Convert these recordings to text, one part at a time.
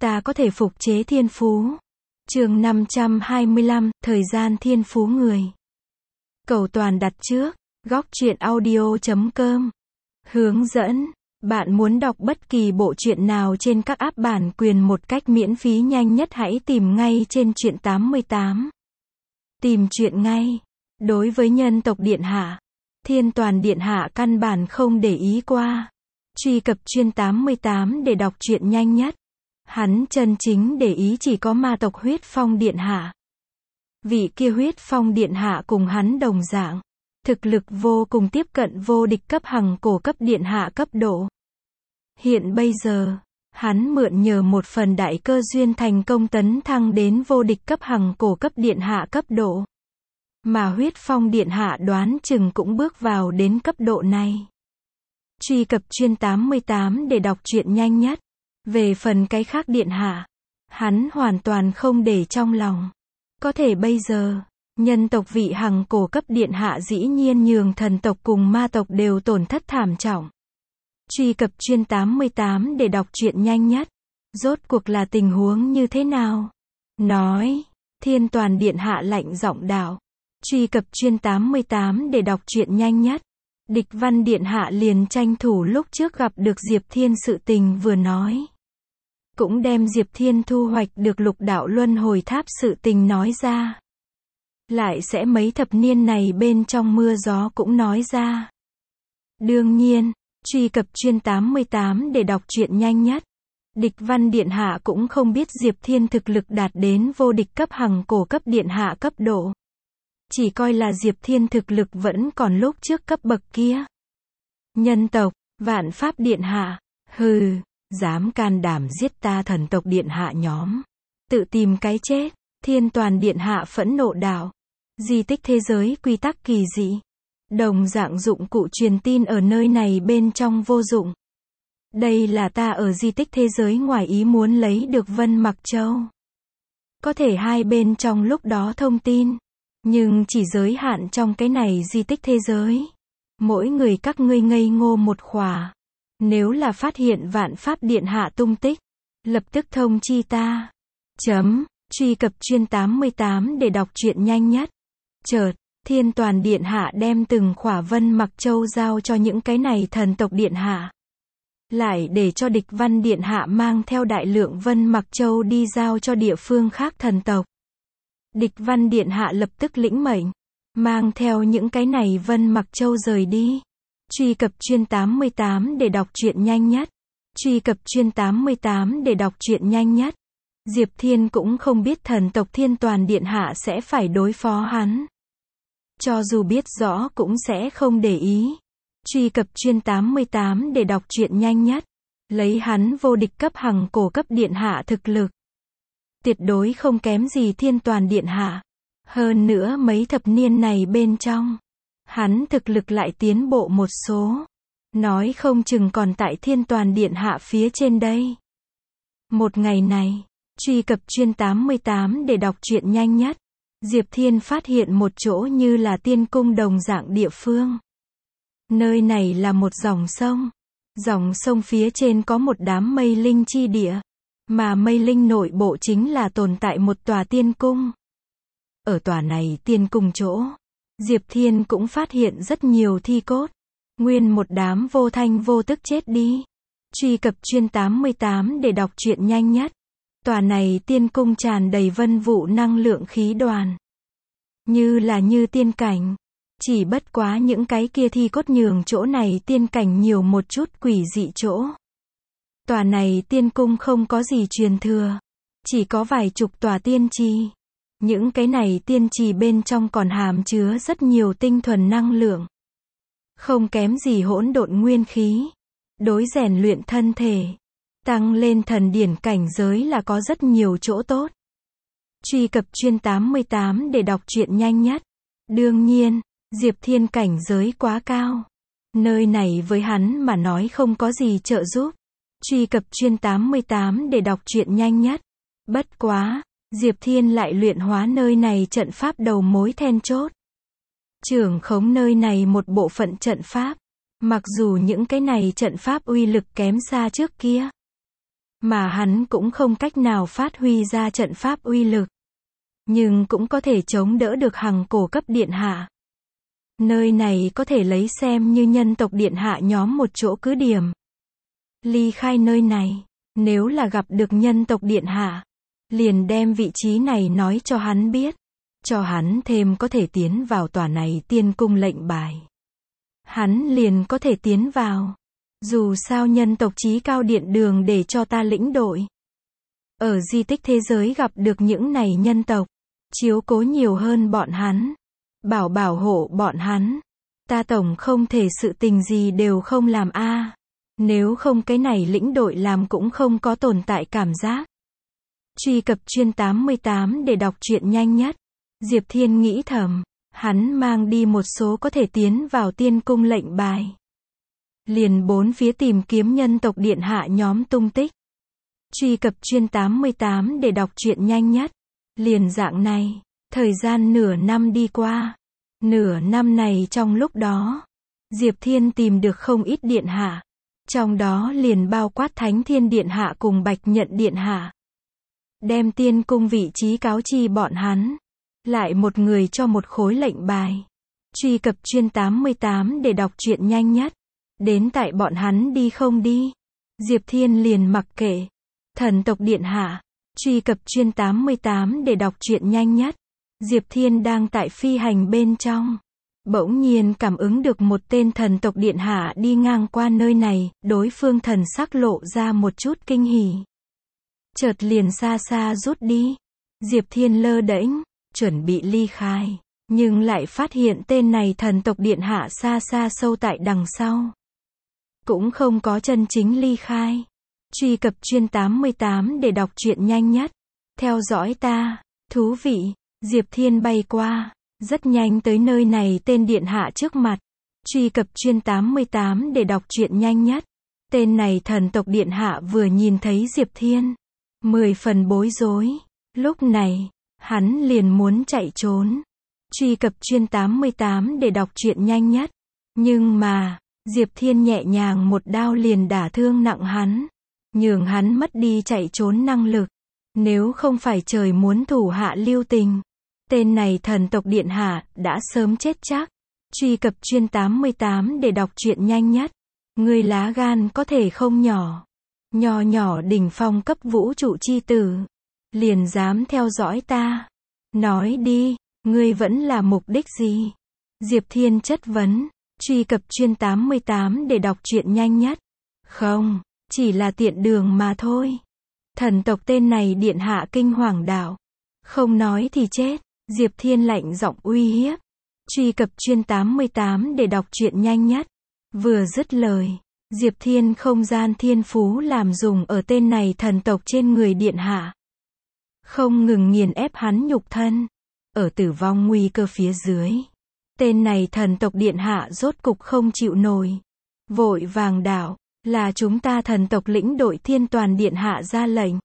ta có thể phục chế thiên phú. Chương 525, thời gian thiên phú người. Cầu toàn đặt trước, góc truyện audio.com. Hướng dẫn, bạn muốn đọc bất kỳ bộ truyện nào trên các app bản quyền một cách miễn phí nhanh nhất hãy tìm ngay trên truyện 88. Tìm truyện ngay. Đối với nhân tộc Điện Hạ, Thiên Toàn Điện Hạ căn bản không để ý qua. Truy cập truyện 88 để đọc truyện nhanh nhất. Hắn chân chính để ý chỉ có ma tộc Huyết Phong Điện Hạ. Vị kia Huyết Phong Điện Hạ cùng hắn đồng dạng. Thực lực vô cùng tiếp cận vô địch cấp hằng cổ cấp Điện Hạ cấp độ. Hiện bây giờ, hắn mượn nhờ một phần đại cơ duyên thành công tấn thăng đến vô địch cấp hằng cổ cấp Điện Hạ cấp độ. Mà Huyết Phong Điện Hạ đoán chừng cũng bước vào đến cấp độ này. Truy cập truyện 88 để đọc truyện nhanh nhất. Về phần cái khác Điện Hạ, hắn hoàn toàn không để trong lòng. Có thể bây giờ, nhân tộc vị hằng cổ cấp Điện Hạ dĩ nhiên nhường thần tộc cùng ma tộc đều tổn thất thảm trọng. Truy cập truyện 88 để đọc truyện nhanh nhất. Rốt cuộc là tình huống như thế nào? Nói, Thiên Toàn Điện Hạ lạnh giọng đạo. Truy cập truyện 88 để đọc truyện nhanh nhất. Địch Văn Điện Hạ liền tranh thủ lúc trước gặp được Diệp Thiên sự tình vừa nói. Cũng đem Diệp Thiên thu hoạch được lục đạo luân hồi tháp sự tình nói ra. Lại sẽ mấy thập niên này bên trong mưa gió cũng nói ra. Đương nhiên, truy cập truyện 88 để đọc truyện nhanh nhất. Địch Văn Điện Hạ cũng không biết Diệp Thiên thực lực đạt đến vô địch cấp hằng cổ cấp Điện Hạ cấp độ. Chỉ coi là Diệp Thiên thực lực vẫn còn lúc trước cấp bậc kia. Nhân tộc, Vạn Pháp Điện Hạ, hừ, dám can đảm giết ta thần tộc Điện Hạ nhóm. Tự tìm cái chết, Thiên Toàn Điện Hạ phẫn nộ đạo. Di tích thế giới quy tắc kỳ dị. Đồng dạng dụng cụ truyền tin ở nơi này bên trong vô dụng. Đây là ta ở di tích thế giới ngoài ý muốn lấy được Vân Mặc Châu. Có thể hai bên trong lúc đó thông tin. Nhưng chỉ giới hạn trong cái này di tích thế giới. Mỗi người các ngươi ngây ngô một khỏa. Nếu là phát hiện Vạn Pháp Điện Hạ tung tích, lập tức thông chi ta. Truy cập truyện 88 để đọc truyện nhanh nhất. Chợt, Thiên Toàn Điện Hạ đem từng khỏa Vân Mặc Châu giao cho những cái này thần tộc Điện Hạ. Lại để cho Địch Văn Điện Hạ mang theo đại lượng Vân Mặc Châu đi giao cho địa phương khác thần tộc. Địch Văn Điện Hạ lập tức lĩnh mệnh, mang theo những cái này Vân Mặc Châu rời đi. Truy cập truyện 88 để đọc truyện nhanh nhất. Truy cập truyện 88 để đọc truyện nhanh nhất. Diệp Thiên cũng không biết thần tộc Thiên Toàn Điện Hạ sẽ phải đối phó hắn. Cho dù biết rõ cũng sẽ không để ý. Truy cập truyện 88 để đọc truyện nhanh nhất. Lấy hắn vô địch cấp hằng cổ cấp Điện Hạ thực lực. Tuyệt đối không kém gì Thiên Toàn Điện Hạ. Hơn nữa mấy thập niên này bên trong, hắn thực lực lại tiến bộ một số. Nói không chừng còn tại Thiên Toàn Điện Hạ phía trên đây. Một ngày này, truy cập truyện 88 để đọc truyện nhanh nhất. Diệp Thiên phát hiện một chỗ như là tiên cung đồng dạng địa phương. Nơi này là một dòng sông. Dòng sông phía trên có một đám mây linh chi địa. Mà mây linh nội bộ chính là tồn tại một tòa tiên cung. Ở tòa này tiên cung chỗ, Diệp Thiên cũng phát hiện rất nhiều thi cốt. Nguyên một đám vô thanh vô tức chết đi. Truy cập truyện 88 để đọc truyện nhanh nhất. Tòa này tiên cung tràn đầy vân vụ năng lượng khí đoàn. Như là như tiên cảnh. Chỉ bất quá những cái kia thi cốt nhường chỗ này tiên cảnh nhiều một chút quỷ dị chỗ. Tòa này tiên cung không có gì truyền thừa. Chỉ có vài chục tòa tiên trì. Những cái này tiên trì bên trong còn hàm chứa rất nhiều tinh thuần năng lượng. Không kém gì hỗn độn nguyên khí. Đối rèn luyện thân thể. Tăng lên thần điển cảnh giới là có rất nhiều chỗ tốt. Truy cập truyện 88 để đọc truyện nhanh nhất. Đương nhiên, Diệp Thiên cảnh giới quá cao. Nơi này với hắn mà nói không có gì trợ giúp. Truy cập truyện 88 để đọc truyện nhanh nhất. Bất quá, Diệp Thiên lại luyện hóa nơi này trận pháp đầu mối then chốt. Trưởng khống nơi này một bộ phận trận pháp. Mặc dù những cái này trận pháp uy lực kém xa trước kia. mà hắn cũng không cách nào phát huy ra trận pháp uy lực. Nhưng cũng có thể chống đỡ được Hằng Cổ cấp điện hạ. Nơi này có thể lấy xem như nhân tộc điện hạ nhóm một chỗ cứ điểm. Ly khai nơi này, nếu là gặp được nhân tộc điện hạ, liền đem vị trí này nói cho hắn biết, cho hắn thêm có thể tiến vào tòa này tiên cung lệnh bài. Hắn liền có thể tiến vào. Dù sao nhân tộc chí cao điện đường để cho ta lĩnh đội. Ở di tích thế giới gặp được những này nhân tộc, chiếu cố nhiều hơn bọn hắn, bảo hộ bọn hắn. Ta tổng không thể sự tình gì đều không làm a. Nếu không cái này lĩnh đội làm cũng không có tồn tại cảm giác. Truy cập chuyên 88 để đọc truyện nhanh nhất. Diệp Thiên nghĩ thầm, hắn mang đi một số có thể tiến vào tiên cung lệnh bài. Liền bốn phía tìm kiếm nhân tộc điện hạ nhóm tung tích. Truy cập chuyên 88 để đọc truyện nhanh nhất. Liền dạng này, thời gian nửa năm đi qua. Nửa năm này trong lúc đó, Diệp Thiên tìm được không ít điện hạ. Trong đó liền bao quát Thánh Thiên Điện Hạ cùng Bạch Nhận Điện Hạ. Đem tiên cung vị trí cáo chi bọn hắn. Lại một người cho một khối lệnh bài. Truy cập chuyên 88 để đọc truyện nhanh nhất. Đến tại bọn hắn đi không đi. Diệp Thiên liền mặc kệ. Thần tộc Điện Hạ. Truy cập chuyên 88 để đọc truyện nhanh nhất. Diệp Thiên đang tại phi hành bên trong. Bỗng nhiên cảm ứng được một tên thần tộc điện hạ đi ngang qua nơi này, đối phương thần sắc lộ ra một chút kinh hỉ. Chợt liền xa xa rút đi. Diệp Thiên lơ đễnh, chuẩn bị ly khai, nhưng lại phát hiện tên này thần tộc điện hạ xa xa sâu tại đằng sau. Cũng không có chân chính ly khai. Truy cập chuyên 88 để đọc truyện nhanh nhất. Theo dõi ta, thú vị. Diệp Thiên bay qua. Rất nhanh tới nơi này tên điện hạ trước mặt. Truy cập chuyên 88 để đọc truyện nhanh nhất. Tên này thần tộc điện hạ vừa nhìn thấy Diệp Thiên, 10 phần bối rối. Lúc này, hắn liền muốn chạy trốn. Truy cập chuyên 88 để đọc truyện nhanh nhất. Nhưng mà, Diệp Thiên nhẹ nhàng một đao liền đả thương nặng hắn. Nhường hắn mất đi chạy trốn năng lực. Nếu không phải trời muốn thủ hạ lưu tình, tên này thần tộc điện hạ đã sớm chết chắc. Truy cập chuyên 88 để đọc truyện nhanh nhất. Ngươi lá gan có thể không nhỏ. Nho nhỏ đỉnh phong cấp vũ trụ chi tử. Liền dám theo dõi ta. Nói đi, ngươi vẫn là mục đích gì? Diệp Thiên chất vấn. Truy cập chuyên 88 để đọc truyện nhanh nhất. Không, chỉ là tiện đường mà thôi. Thần tộc tên này điện hạ kinh hoàng đạo. Không nói thì chết. Diệp Thiên lạnh giọng uy hiếp. Truy cập chuyên 88 để đọc truyện nhanh nhất. Vừa dứt lời, Diệp Thiên không gian thiên phú làm dùng ở tên này thần tộc trên người điện hạ. Không ngừng nghiền ép hắn nhục thân. Ở tử vong nguy cơ phía dưới, tên này thần tộc điện hạ rốt cục không chịu nổi. Vội vàng đảo, là chúng ta thần tộc lĩnh đội Thiên Toàn Điện hạ ra lệnh.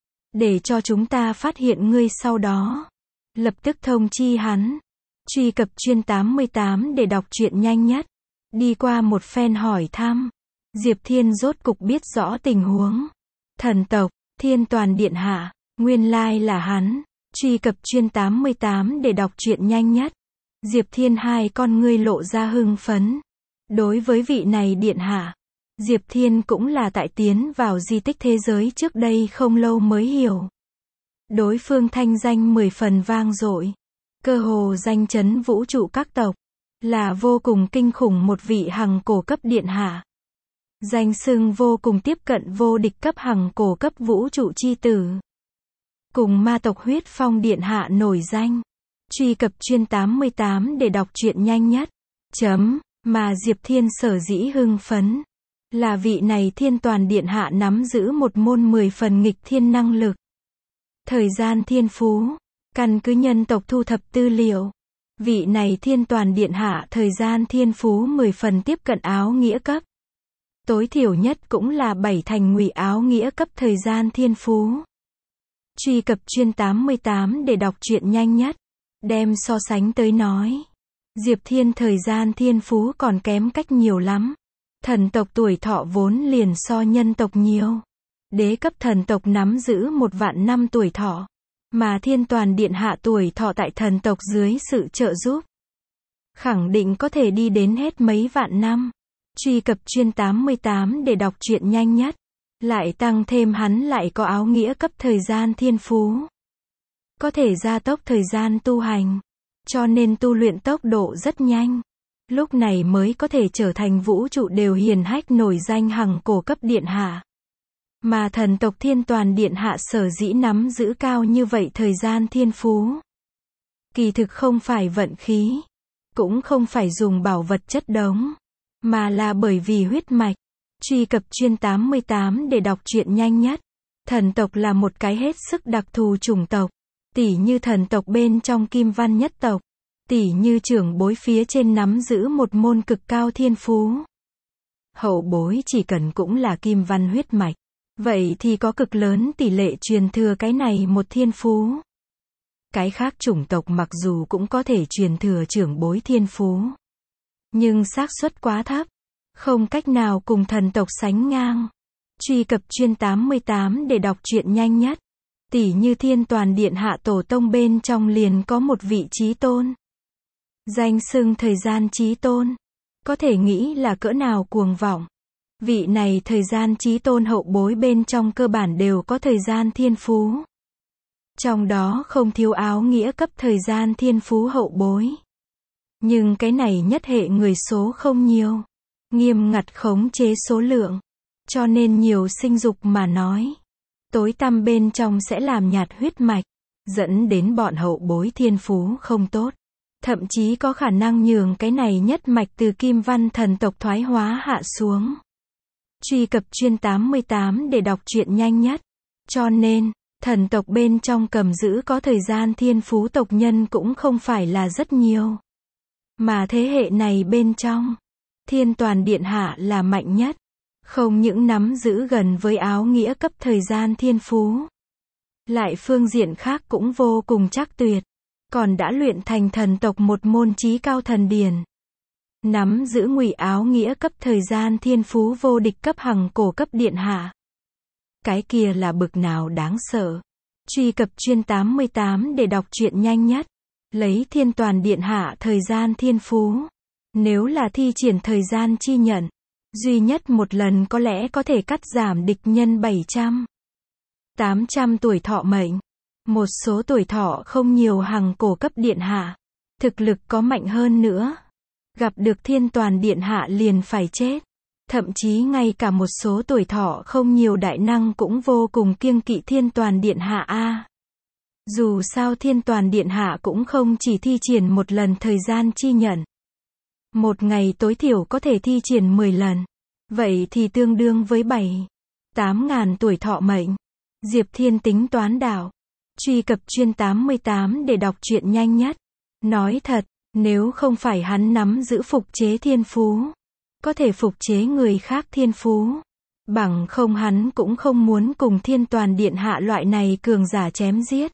Để cho chúng ta phát hiện ngươi sau đó. Lập tức thông chi hắn. Truy cập chuyên 88 để đọc truyện nhanh nhất. Đi qua một phen hỏi thăm, Diệp Thiên rốt cục biết rõ tình huống. Thần tộc, Thiên Toàn Điện hạ, nguyên lai là hắn. Truy cập chuyên 88 để đọc truyện nhanh nhất. Diệp Thiên hai con ngươi lộ ra hưng phấn. Đối với vị này điện hạ, Diệp Thiên cũng là tại tiến vào di tích thế giới trước đây không lâu mới hiểu. Đối phương thanh danh 10 phần vang dội, cơ hồ danh chấn vũ trụ các tộc, là vô cùng kinh khủng một vị hằng cổ cấp điện hạ. Danh xưng vô cùng tiếp cận vô địch cấp hằng cổ cấp vũ trụ chi tử. Cùng ma tộc huyết phong điện hạ nổi danh. Truy cập chuyên 88 để đọc truyện nhanh nhất. Mà Diệp Thiên sở dĩ hưng phấn, là vị này Thiên Toàn Điện hạ nắm giữ một môn 10 phần nghịch thiên năng lực. Thời gian thiên phú, căn cứ nhân tộc thu thập tư liệu. Vị này Thiên Toàn Điện hạ thời gian thiên phú 10 phần tiếp cận áo nghĩa cấp. Tối thiểu nhất cũng là 7 thành ngụy áo nghĩa cấp thời gian thiên phú. Truy cập chuyên 88 để đọc truyện nhanh nhất. Đem so sánh tới nói, Diệp Thiên thời gian thiên phú còn kém cách nhiều lắm. Thần tộc tuổi thọ vốn liền so nhân tộc nhiều. Đế cấp thần tộc nắm giữ 1.000.000 năm tuổi thọ, mà Thiên Toàn Điện Hạ tuổi thọ tại thần tộc dưới sự trợ giúp, khẳng định có thể đi đến hết mấy vạn năm. Truy cập chuyên 88 để đọc truyện nhanh nhất. Lại tăng thêm hắn lại có áo nghĩa cấp thời gian thiên phú, có thể gia tốc thời gian tu hành, cho nên tu luyện tốc độ rất nhanh. Lúc này mới có thể trở thành vũ trụ đều hiển hách nổi danh hằng cổ cấp điện hạ. Mà thần tộc Thiên Toàn Điện Hạ sở dĩ nắm giữ cao như vậy thời gian thiên phú, kỳ thực không phải vận khí, cũng không phải dùng bảo vật chất đống, mà là bởi vì huyết mạch. Truy cập chuyên 88 để đọc truyện nhanh nhất. Thần tộc là một cái hết sức đặc thù chủng tộc, tỉ như thần tộc bên trong Kim Văn nhất tộc, tỉ như trưởng bối phía trên nắm giữ một môn cực cao thiên phú. Hậu bối chỉ cần cũng là Kim Văn huyết mạch, vậy thì có cực lớn tỷ lệ truyền thừa cái này một thiên phú. Cái khác chủng tộc mặc dù cũng có thể truyền thừa trưởng bối thiên phú, nhưng xác suất quá thấp, không cách nào cùng thần tộc sánh ngang. Truy cập chuyên 88 để đọc truyện nhanh nhất. Tỉ như Thiên Toàn Điện Hạ tổ tông bên trong liền có một vị chí tôn, danh xưng thời gian chí tôn, có thể nghĩ là cỡ nào cuồng vọng. Vị này thời gian chí tôn hậu bối bên trong cơ bản đều có thời gian thiên phú, trong đó không thiếu áo nghĩa cấp thời gian thiên phú hậu bối. Nhưng cái này nhất hệ người số không nhiều, nghiêm ngặt khống chế số lượng, cho nên nhiều sinh dục mà nói, tối tăm bên trong sẽ làm nhạt huyết mạch, dẫn đến bọn hậu bối thiên phú không tốt, thậm chí có khả năng nhường cái này nhất mạch từ Kim Văn thần tộc thoái hóa hạ xuống. Truy cập chuyên 88 để đọc truyện nhanh nhất. Cho nên, thần tộc bên trong cầm giữ có thời gian thiên phú tộc nhân cũng không phải là rất nhiều. Mà thế hệ này bên trong, Thiên Toàn Điện Hạ là mạnh nhất, không những nắm giữ gần với áo nghĩa cấp thời gian thiên phú, lại phương diện khác cũng vô cùng chắc tuyệt, còn đã luyện thành thần tộc một môn chí cao thần điển, nắm giữ ngụy áo nghĩa cấp thời gian thiên phú vô địch cấp hằng cổ cấp điện hạ. Cái kia là bực nào đáng sợ. Truy cập chuyên 88 để đọc truyện nhanh nhất. Lấy Thiên Toàn Điện Hạ thời gian thiên phú, nếu là thi triển thời gian chi nhận, duy nhất một lần có lẽ có thể cắt giảm địch nhân 700-800 tuổi thọ mệnh. Một số tuổi thọ không nhiều hằng cổ cấp điện hạ, thực lực có mạnh hơn nữa, gặp được Thiên Toàn Điện Hạ liền phải chết. Thậm chí ngay cả một số tuổi thọ không nhiều đại năng cũng vô cùng kiêng kỵ Thiên Toàn Điện Hạ a. Dù sao Thiên Toàn Điện Hạ cũng không chỉ thi triển một lần thời gian chi nhận, một ngày tối thiểu có thể thi triển 10 lần. Vậy thì tương đương với 7-8 ngàn tuổi thọ mệnh. Diệp Thiên tính toán đạo. Truy cập chuyên 88 để đọc truyện nhanh nhất. Nói thật, nếu không phải hắn nắm giữ phục chế thiên phú, có thể phục chế người khác thiên phú, bằng không hắn cũng không muốn cùng Thiên Toàn Điện Hạ loại này cường giả chém giết.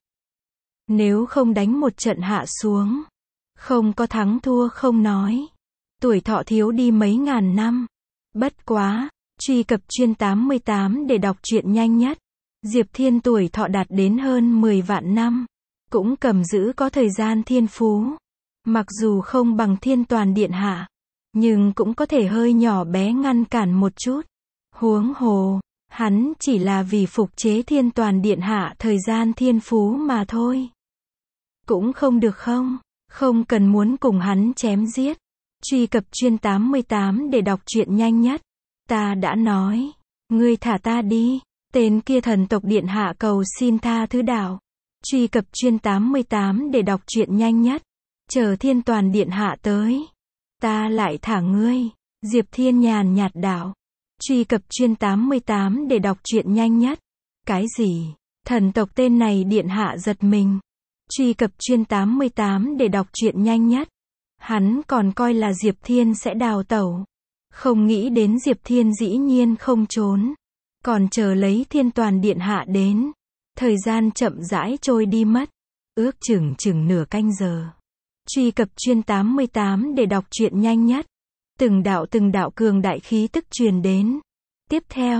Nếu không đánh một trận hạ xuống, không có thắng thua không nói, tuổi thọ thiếu đi mấy ngàn năm. Bất quá, truy cập chuyên 88 để đọc truyện nhanh nhất. Diệp Thiên tuổi thọ đạt đến hơn 10 vạn năm, cũng cầm giữ có thời gian thiên phú. Mặc dù không bằng Thiên Toàn Điện Hạ, nhưng cũng có thể hơi nhỏ bé ngăn cản một chút. Huống hồ, hắn chỉ là vì phục chế Thiên Toàn Điện Hạ thời gian thiên phú mà thôi. Cũng không được không? Không cần muốn cùng hắn chém giết. Truy cập chuyên 88 để đọc truyện nhanh nhất. Ta đã nói, ngươi thả ta đi. Tên kia thần tộc điện hạ cầu xin tha thứ đạo. Truy cập chuyên 88 để đọc truyện nhanh nhất. Chờ Thiên Toàn Điện Hạ tới, ta lại thả ngươi. Diệp Thiên nhàn nhạt đạo. Truy cập chuyên 88 để đọc truyện nhanh nhất. Cái gì? Thần tộc tên này điện hạ giật mình. Truy cập chuyên 88 để đọc truyện nhanh nhất. Hắn còn coi là Diệp Thiên sẽ đào tẩu, không nghĩ đến Diệp Thiên dĩ nhiên không trốn, còn chờ lấy Thiên Toàn Điện Hạ đến. Thời gian chậm rãi trôi đi mất, ước chừng nửa canh giờ. Truy cập chuyên 88 để đọc truyện nhanh nhất. Từng đạo cường đại khí tức truyền đến. Tiếp theo,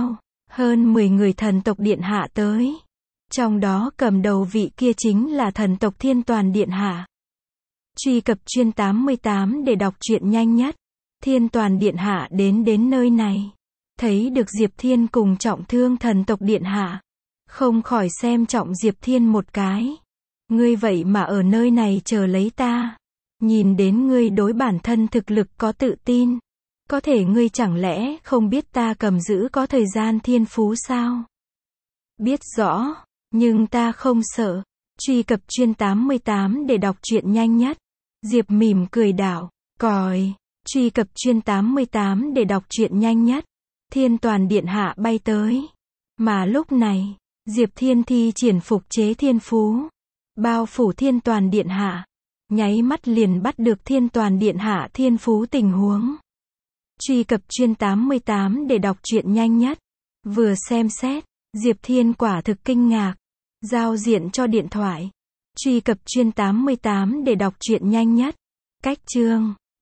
Hơn 10 người thần tộc điện hạ tới. Trong đó cầm đầu vị kia chính là thần tộc Thiên Toàn điện hạ. Truy cập chuyên 88 để đọc truyện nhanh nhất. Thiên Toàn điện hạ đến nơi này. Thấy được Diệp Thiên cùng trọng thương thần tộc điện hạ. Không khỏi xem trọng Diệp Thiên một cái. Ngươi vậy mà ở nơi này chờ lấy ta. Nhìn đến ngươi đối bản thân thực lực có tự tin. Có thể ngươi chẳng lẽ không biết ta cầm giữ có thời gian thiên phú sao? Biết rõ, nhưng ta không sợ. Truy cập chuyên 88 để đọc truyện nhanh nhất. Diệp mỉm cười đảo, còi. Truy cập chuyên 88 để đọc truyện nhanh nhất. Thiên Toàn điện hạ bay tới. Mà lúc này, Diệp Thiên thi triển phục chế thiên phú. Bao phủ Thiên Toàn điện hạ. Nháy mắt liền bắt được Thiên Toàn điện hạ thiên phú tình huống. Truy cập chuyên 88 để đọc truyện nhanh nhất. Vừa xem xét, Diệp Thiên quả thực kinh ngạc. Giao diện cho điện thoại. Truy cập chuyên 88 để đọc truyện nhanh nhất. Cách chương